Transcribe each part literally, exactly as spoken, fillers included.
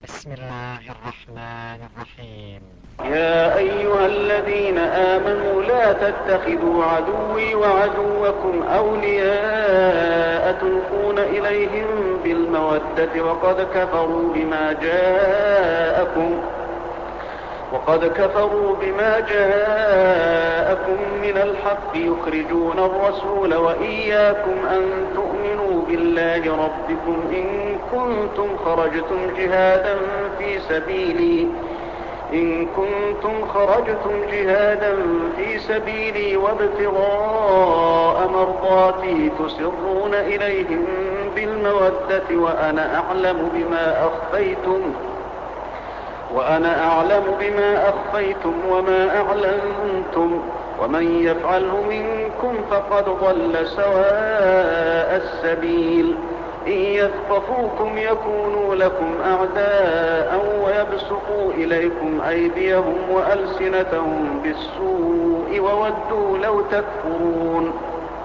بسم الله الرحمن الرحيم. يا أيها الذين آمنوا لا تتخذوا عدوي وعدوكم أولياء تلقون إليهم بالمودة وقد كفروا بما جاءكم وقد كفروا بما جاءكم من الحق يخرجون الرسول وإياكم أن تؤمنوا بالله ربكم إن كنتم خرجتم جهادا في سبيلي إن كنتم خرجتم جهادا في سبيلي وابتغاء مرضاتي تسرون إليهم بالمودة وأنا أعلم بما أخفيتم وأنا أعلم بما أخفيتم وما أعلنتم ومن يفعله منكم فقد ضل سواء السبيل إن يثقفوكم يكونوا لكم أعداء ويبسطوا إليكم أيديهم وألسنتهم بالسوء وودوا لو تكفرون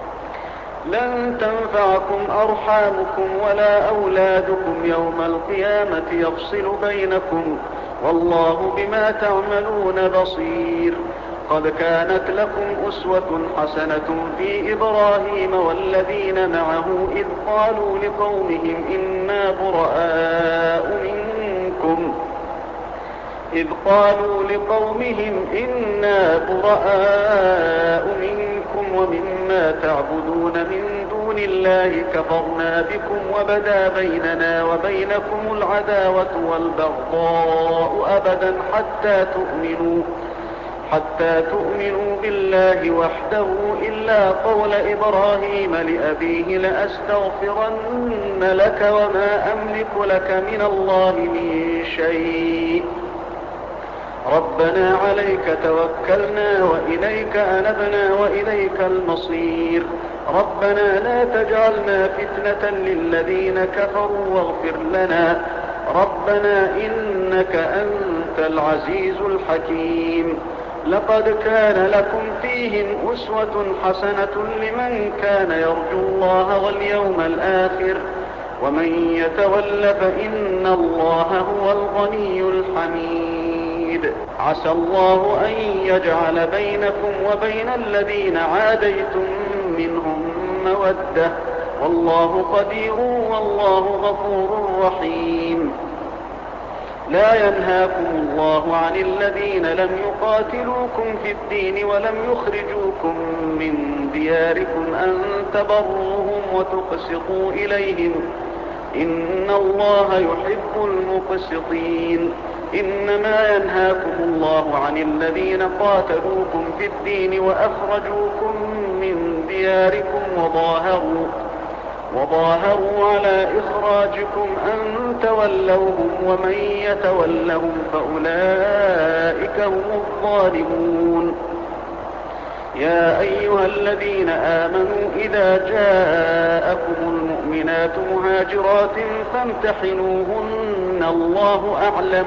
لن تنفعكم أرحامكم ولا أولادكم يوم القيامة يفصل بينكم والله بما تعملون بصير. قد كانت لكم أسوة حسنة في إبراهيم والذين معه إذ قالوا لقومهم إنا براء منكم إذ قالوا لقومهم إنا براء منكم ومما تعبدون من دون الله كفرنا بكم وبدا بيننا وبينكم العداوة والبغضاء أبدا حتى تؤمنوا حتى تؤمنوا بالله وحده إلا قول إبراهيم لأبيه لأستغفرن لك وما أملك لك من الله من شيء ربنا عليك توكلنا وإليك أنبنا وإليك المصير ربنا لا تجعلنا فتنة للذين كفروا واغفر لنا ربنا إنك أنت العزيز الحكيم. لقد كان لكم فيهم أسوة حسنة لمن كان يرجو الله واليوم الآخر ومن يتول فإن الله هو الغني الحميد. عسى الله أن يجعل بينكم وبين الذين عاديتم منهم مودة والله قدير والله غفور رحيم. لا ينهاكم الله عن الذين لم يقاتلوكم في الدين ولم يخرجوكم من دياركم أن تبروهم وتقسطوا إليهم إن الله يحب المقسطين. إنما ينهاكم الله عن الذين قاتلوكم في الدين وأخرجوكم من دياركم وظاهروا وظاهروا على إخراجكم أن تولوهم ومن يتولهم فأولئك هم الظالمون. يا أيها الذين آمنوا إذا جاءكم المؤمنات مهاجرات فامتحنوهن الله أعلم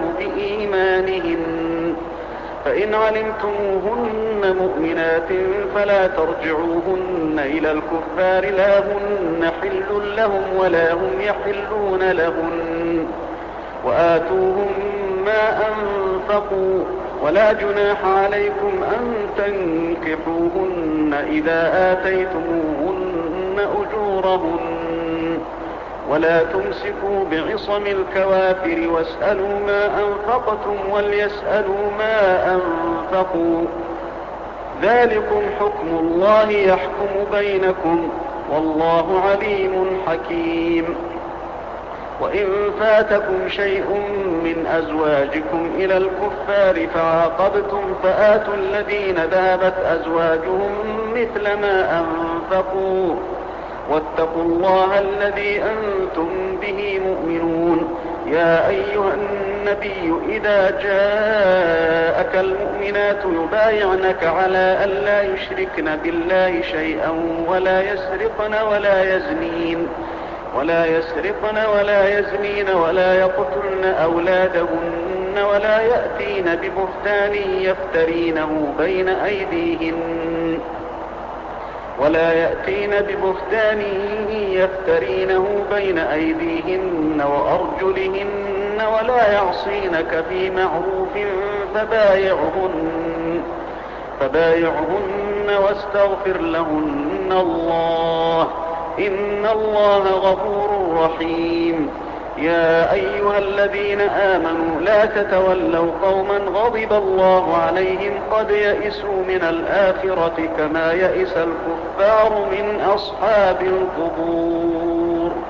بإيمانهن فإن علمتموهن مؤمنات فلا ترجعوهن إلى الكفار لا هن حل لهم ولا هم يحلون لهن وآتوهم ما أنفقوا ولا جناح عليكم أن تنكحوهن إذا آتيتموهن أجورهن ولا تمسكوا بعصم الكوافر واسألوا ما أنفقتم وليسألوا ما أنفقوا ذلكم حكم الله يحكم بينكم والله عليم حكيم. وإن فاتكم شيء من أزواجكم إلى الكفار فعاقبتم فآتوا الذين ذهبت أزواجهم مثل ما أنفقوا واتقوا الله الذي أنتم به مؤمنون. يا أيها النبي إذا جاءك المؤمنات يبايعنك على أن لا يشركن بالله شيئا ولا يسرقن ولا يزنين ولا يسرقن ولا يزنين ولا يقتلن أولادهن ولا يأتين ببهتان يفترينه بين أيديهن ولا يأتين ببهتان يفترينه بين أيديهن وأرجلهن ولا يعصينك في معروف فبايعهن فبايعهن واستغفر لهن الله إن الله غفور رحيم. يا أيها الذين آمنوا لا تتولوا قوما غضب الله عليهم قد يئسوا من الآخرة كما يئس الكفار من أصحاب القبور.